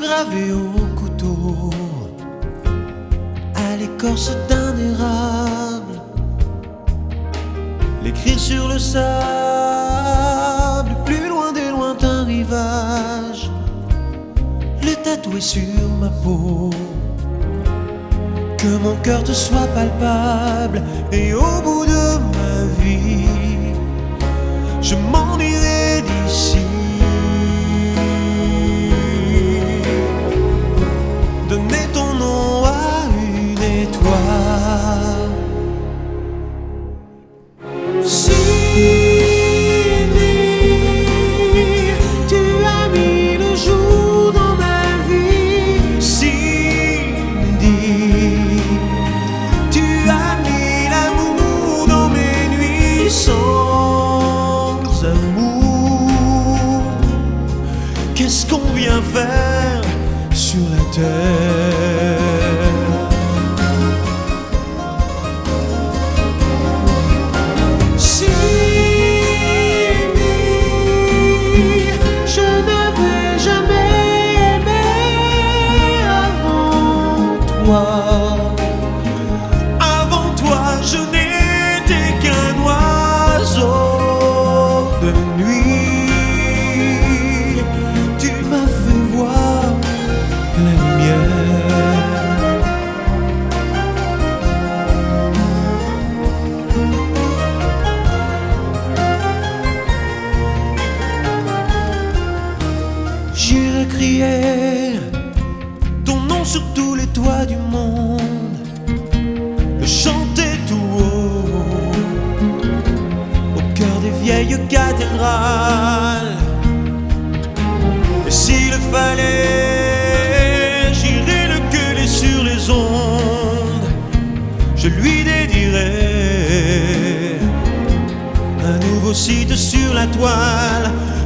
gravé au couteau, à l'écorce d'un érable, l'écrire sur le sable, plus loin des lointains rivages, le tatouer sur ma peau, que mon cœur te soit palpable, et au bout de ma vie, je m'en irai d'ici. Donner ton nom à une étoile. Cindy, tu as mis le jour dans ma vie. Cindy, tu as mis l'amour dans mes nuits. Sans amour, qu'est-ce qu'on vient faire sur la terre? Cindy, je n'avais jamais aimé avant toi. Avant toi, je n'étais qu'un oiseau de nuit. Tu m'as fait voir la lumière. J'irai crier ton nom sur tous les toits du monde, le chanter tout haut au cœur des vieilles cathédrales. Et s'il le fallait, j'irai le gueuler sur les ondes. Je lui dédierai un nouveau site sur la toile.